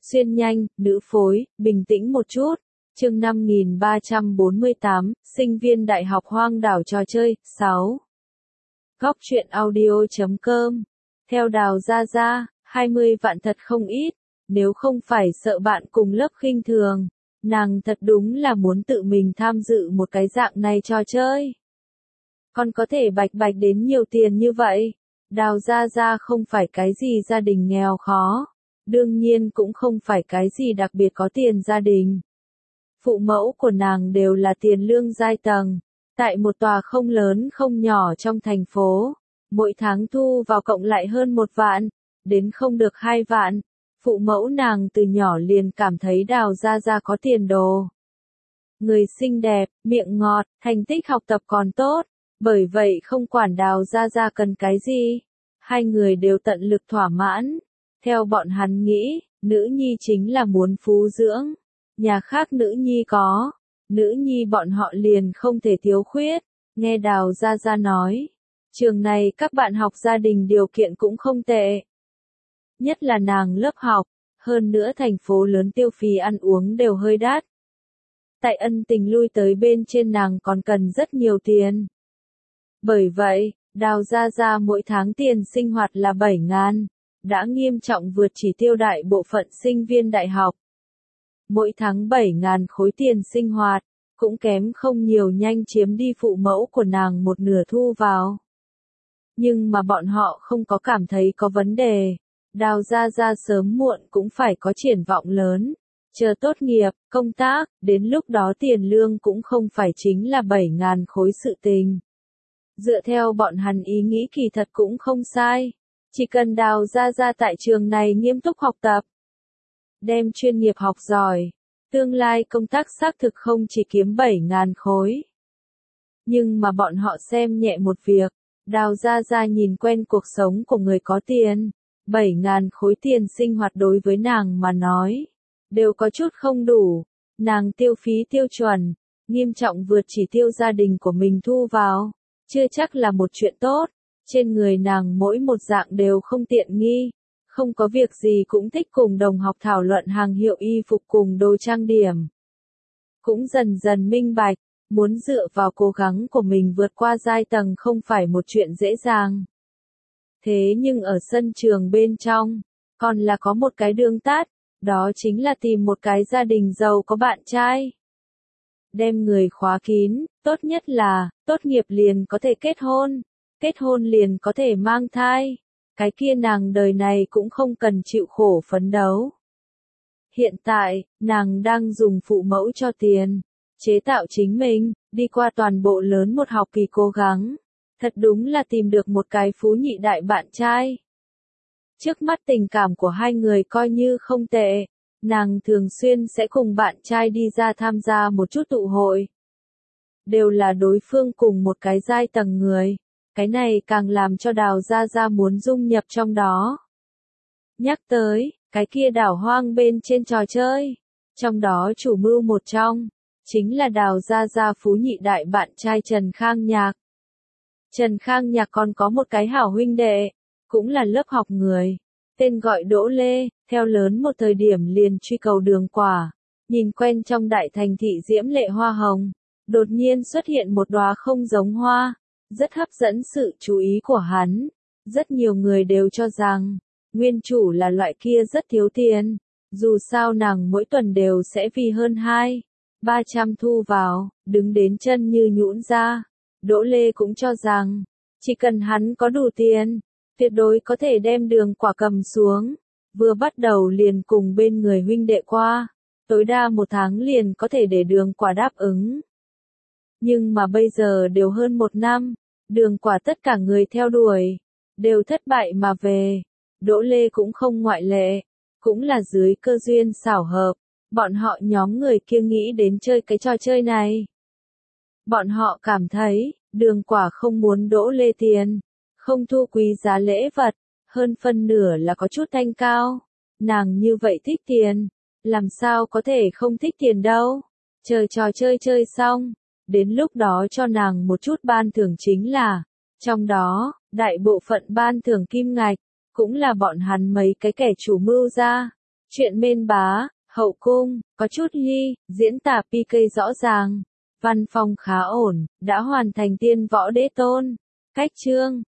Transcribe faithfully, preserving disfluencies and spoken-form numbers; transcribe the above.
Xuyên nhanh, nữ phối, bình tĩnh một chút. Chương năm nghìn ba trăm bốn mươi tám, sinh viên đại học hoang đảo trò chơi, sáu. Góc truyện audio chấm com. Theo Đào Gia Gia, hai mươi vạn thật không ít, nếu không phải sợ bạn cùng lớp khinh thường, nàng thật đúng là muốn tự mình tham dự một cái dạng này trò chơi. Còn có thể bạch bạch đến nhiều tiền như vậy. Đào Gia Gia không phải cái gì gia đình nghèo khó, đương nhiên cũng không phải cái gì đặc biệt có tiền gia đình. Phụ mẫu của nàng đều là tiền lương giai tầng, tại một tòa không lớn không nhỏ trong thành phố, mỗi tháng thu vào cộng lại hơn một vạn, đến không được hai vạn. Phụ mẫu nàng từ nhỏ liền cảm thấy Đào Gia Gia có tiền đồ. Người xinh đẹp, miệng ngọt, thành tích học tập còn tốt, bởi vậy không quản Đào Gia Gia cần cái gì, hai người đều tận lực thỏa mãn. Theo bọn hắn nghĩ, nữ nhi chính là muốn phú dưỡng, nhà khác nữ nhi có, nữ nhi bọn họ liền không thể thiếu khuyết. Nghe Đào Gia Gia nói, trường này các bạn học gia đình điều kiện cũng không tệ. Nhất là nàng lớp học, hơn nữa thành phố lớn tiêu phí ăn uống đều hơi đắt. Tại ân tình lui tới bên trên nàng còn cần rất nhiều tiền. Bởi vậy, Đào Gia Gia mỗi tháng tiền sinh hoạt là bảy ngàn, đã nghiêm trọng vượt chỉ tiêu đại bộ phận sinh viên đại học. Mỗi tháng bảy ngàn khối tiền sinh hoạt, cũng kém không nhiều nhanh chiếm đi phụ mẫu của nàng một nửa thu vào. Nhưng mà bọn họ không có cảm thấy có vấn đề. Đào Gia Gia sớm muộn cũng phải có triển vọng lớn. Chờ tốt nghiệp, công tác, đến lúc đó tiền lương cũng không phải chính là bảy ngàn khối sự tình. Dựa theo bọn hắn ý nghĩ kỳ thật cũng không sai. Chỉ cần Đào Gia Gia tại trường này nghiêm túc học tập, đem chuyên nghiệp học giỏi, tương lai công tác xác thực không chỉ kiếm bảy ngàn khối. Nhưng mà bọn họ xem nhẹ một việc, Đào Gia Gia nhìn quen cuộc sống của người có tiền, bảy ngàn khối tiền sinh hoạt đối với nàng mà nói, đều có chút không đủ. Nàng tiêu phí tiêu chuẩn, nghiêm trọng vượt chỉ tiêu gia đình của mình thu vào, chưa chắc là một chuyện tốt. Trên người nàng mỗi một dạng đều không tiện nghi, không có việc gì cũng thích cùng đồng học thảo luận hàng hiệu y phục cùng đồ trang điểm. Cũng dần dần minh bạch, muốn dựa vào cố gắng của mình vượt qua giai tầng không phải một chuyện dễ dàng. Thế nhưng ở sân trường bên trong, còn là có một cái đường tắt, đó chính là tìm một cái gia đình giàu có bạn trai. Đem người khóa kín, tốt nhất là, tốt nghiệp liền có thể kết hôn, kết hôn liền có thể mang thai. Cái kia nàng đời này cũng không cần chịu khổ phấn đấu. Hiện tại, nàng đang dùng phụ mẫu cho tiền, chế tạo chính mình, đi qua toàn bộ lớn một học kỳ cố gắng. Thật đúng là tìm được một cái phú nhị đại bạn trai. Trước mắt tình cảm của hai người coi như không tệ, nàng thường xuyên sẽ cùng bạn trai đi ra tham gia một chút tụ hội. Đều là đối phương cùng một cái giai tầng người, cái này càng làm cho Đào Gia Gia muốn dung nhập trong đó. Nhắc tới, cái kia đảo hoang bên trên trò chơi, trong đó chủ mưu một trong, chính là Đào Gia Gia phú nhị đại bạn trai Trần Khang Nhạc. Trần Khang Nhạc còn có một cái hảo huynh đệ, cũng là lớp học người, tên gọi Đỗ Lê, theo lớn một thời điểm liền truy cầu đường quả, nhìn quen trong đại thành thị diễm lệ hoa hồng, đột nhiên xuất hiện một đóa không giống hoa, rất hấp dẫn sự chú ý của hắn. Rất nhiều người đều cho rằng, nguyên chủ là loại kia rất thiếu tiền, dù sao nàng mỗi tuần đều sẽ vì hơn hai, ba trăm thu vào, đứng đến chân như nhũn ra. Đỗ Lê cũng cho rằng, chỉ cần hắn có đủ tiền, tuyệt đối có thể đem đường quả cầm xuống, vừa bắt đầu liền cùng bên người huynh đệ qua, tối đa một tháng liền có thể để đường quả đáp ứng. Nhưng mà bây giờ đều hơn một năm, đường quả tất cả người theo đuổi, đều thất bại mà về, Đỗ Lê cũng không ngoại lệ, cũng là dưới cơ duyên xảo hợp, bọn họ nhóm người kia nghĩ đến chơi cái trò chơi này. Bọn họ cảm thấy, đường quả không muốn Đỗ Lê tiền, không thu quý giá lễ vật, hơn phân nửa là có chút thanh cao. Nàng như vậy thích tiền, làm sao có thể không thích tiền đâu. Chờ trò chơi chơi xong, đến lúc đó cho nàng một chút ban thưởng chính là, trong đó, đại bộ phận ban thưởng kim ngạch, cũng là bọn hắn mấy cái kẻ chủ mưu ra. Chuyện Mên Bá, hậu cung, có chút hy, diễn tả pê ca rõ ràng. Văn phong khá ổn, đã hoàn thành tiên võ đế tôn. Cách chương